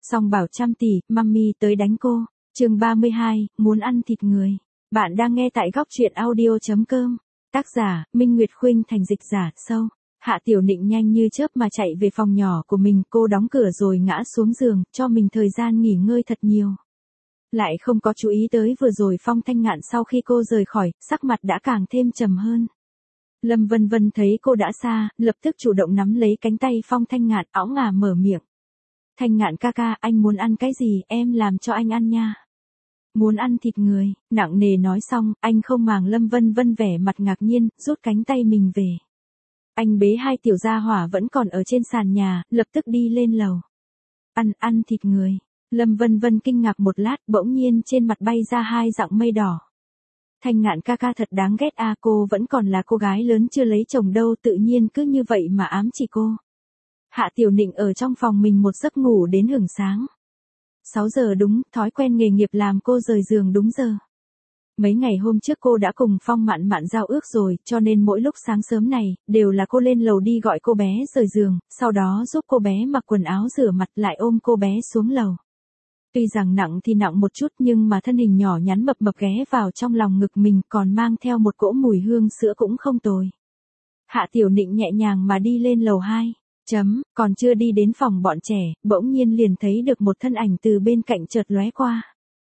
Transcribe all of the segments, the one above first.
Song bảo trăm tỷ, mummy tới đánh cô. Chương 32, muốn ăn thịt người. Bạn đang nghe tại góc truyện audio.com. Tác giả, Minh Nguyệt Khuynh thành dịch giả, sâu. Hạ Tiểu Nịnh nhanh như chớp mà chạy về phòng nhỏ của mình, cô đóng cửa rồi ngã xuống giường, cho mình thời gian nghỉ ngơi thật nhiều. Lại không có chú ý tới vừa rồi Phong Thanh Ngạn sau khi cô rời khỏi, sắc mặt đã càng thêm trầm hơn. Lâm Vân Vân thấy cô đã xa, lập tức chủ động nắm lấy cánh tay Phong Thanh Ngạn, óng ngà mở miệng. Thanh Ngạn ca ca, anh muốn ăn cái gì, em làm cho anh ăn nha. Muốn ăn thịt người, nặng nề nói xong, anh không màng Lâm Vân Vân vẻ mặt ngạc nhiên, rút cánh tay mình về. Anh bế hai tiểu gia hỏa vẫn còn ở trên sàn nhà, lập tức đi lên lầu. Ăn thịt người. Lâm Vân Vân kinh ngạc một lát, bỗng nhiên trên mặt bay ra hai dặng mây đỏ. Thanh Ngạn ca ca thật đáng ghét à, cô vẫn còn là cô gái lớn chưa lấy chồng đâu, tự nhiên cứ như vậy mà ám chỉ cô. Hạ Tiểu Nịnh ở trong phòng mình một giấc ngủ đến hửng sáng. 6 giờ đúng, thói quen nghề nghiệp làm cô rời giường đúng giờ. Mấy ngày hôm trước cô đã cùng Phong Mạn Mạn giao ước rồi, cho nên mỗi lúc sáng sớm này, đều là cô lên lầu đi gọi cô bé rời giường, sau đó giúp cô bé mặc quần áo rửa mặt lại ôm cô bé xuống lầu. Tuy rằng nặng thì nặng một chút nhưng mà thân hình nhỏ nhắn mập mập ghé vào trong lòng ngực mình còn mang theo một cỗ mùi hương sữa cũng không tồi. Hạ Tiểu Nịnh nhẹ nhàng mà đi lên lầu 2. Còn chưa đi đến phòng bọn trẻ, bỗng nhiên liền thấy được một thân ảnh từ bên cạnh chợt lóe qua.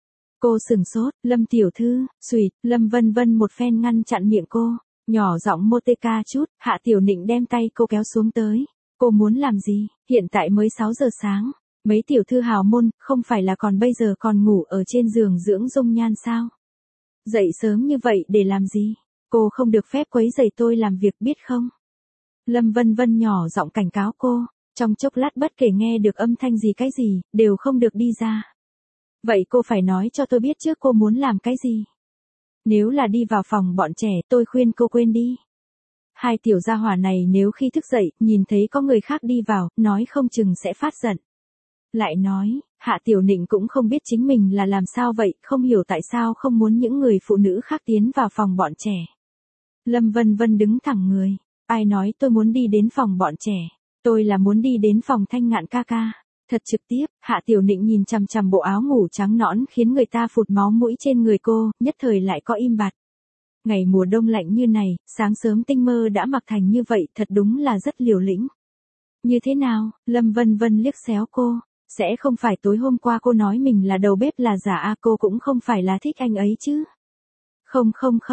Cô sừng sốt, Lâm tiểu thư, xuỵt, Lâm Vân Vân một phen ngăn chặn miệng cô, nhỏ giọng mô tê ca chút, Hạ Tiểu Nịnh đem tay cô kéo xuống tới. Cô muốn làm gì, hiện tại mới 6 giờ sáng, mấy tiểu thư hào môn, không phải là còn bây giờ còn ngủ ở trên giường dưỡng dung nhan sao? Dậy sớm như vậy để làm gì? Cô không được phép quấy rầy tôi làm việc biết không? Lâm Vân Vân nhỏ giọng cảnh cáo cô, trong chốc lát bất kể nghe được âm thanh gì cái gì, đều không được đi ra. Vậy cô phải nói cho tôi biết trước cô muốn làm cái gì. Nếu là đi vào phòng bọn trẻ, tôi khuyên cô quên đi. Hai tiểu gia hỏa này nếu khi thức dậy, nhìn thấy có người khác đi vào, nói không chừng sẽ phát giận. Lại nói, Hạ Tiểu Nịnh cũng không biết chính mình là làm sao vậy, không hiểu tại sao không muốn những người phụ nữ khác tiến vào phòng bọn trẻ. Lâm Vân Vân đứng thẳng người. Ai nói tôi muốn đi đến phòng bọn trẻ, tôi là muốn đi đến phòng Thanh Ngạn ca ca. Thật trực tiếp, Hạ Tiểu Nịnh nhìn chằm chằm bộ áo ngủ trắng nõn khiến người ta phụt máu mũi trên người cô, nhất thời lại có im bặt. Ngày mùa đông lạnh như này, sáng sớm tinh mơ đã mặc thành như vậy, thật đúng là rất liều lĩnh. Như thế nào, Lâm Vân Vân liếc xéo cô, sẽ không phải tối hôm qua cô nói mình là đầu bếp là giả à, cô cũng không phải là thích anh ấy chứ. Không,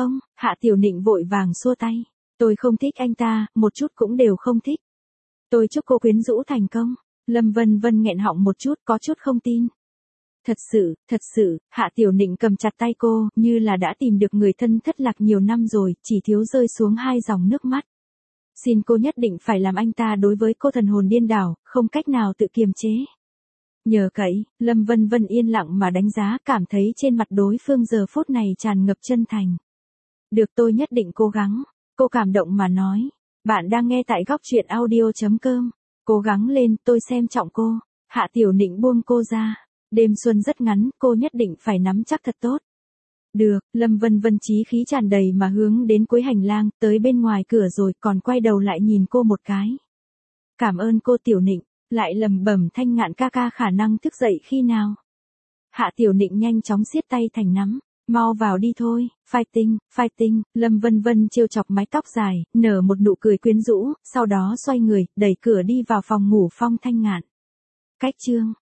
Hạ Tiểu Nịnh vội vàng xua tay. Tôi không thích anh ta, một chút cũng đều không thích. Tôi chúc cô quyến rũ thành công. Lâm Vân Vân nghẹn họng một chút, có chút không tin. Thật sự, Hạ Tiểu Nịnh cầm chặt tay cô, như là đã tìm được người thân thất lạc nhiều năm rồi, chỉ thiếu rơi xuống hai dòng nước mắt. Xin cô nhất định phải làm anh ta đối với cô thần hồn điên đảo, không cách nào tự kiềm chế. Nhờ cậy, Lâm Vân Vân yên lặng mà đánh giá, cảm thấy trên mặt đối phương giờ phút này tràn ngập chân thành. Được, tôi nhất định cố gắng. Cô cảm động mà nói. Bạn đang nghe tại góc truyện audio.com. Cố gắng lên, tôi xem trọng cô. Hạ Tiểu Nịnh buông cô ra. Đêm xuân rất ngắn, cô nhất định phải nắm chắc thật tốt. Được, Lâm Vân Vân chí khí tràn đầy mà hướng đến cuối hành lang, tới bên ngoài cửa rồi còn quay đầu lại nhìn cô một cái. Cảm ơn cô Tiểu Nịnh, lại lầm bẩm Thanh Ngạn ca ca khả năng thức dậy khi nào. Hạ Tiểu Nịnh nhanh chóng siết tay thành nắm. Mau vào đi thôi, fighting, Lâm Vân Vân trêu chọc mái tóc dài, nở một nụ cười quyến rũ, sau đó xoay người, đẩy cửa đi vào phòng ngủ Phong Thanh Ngạn. Cách chương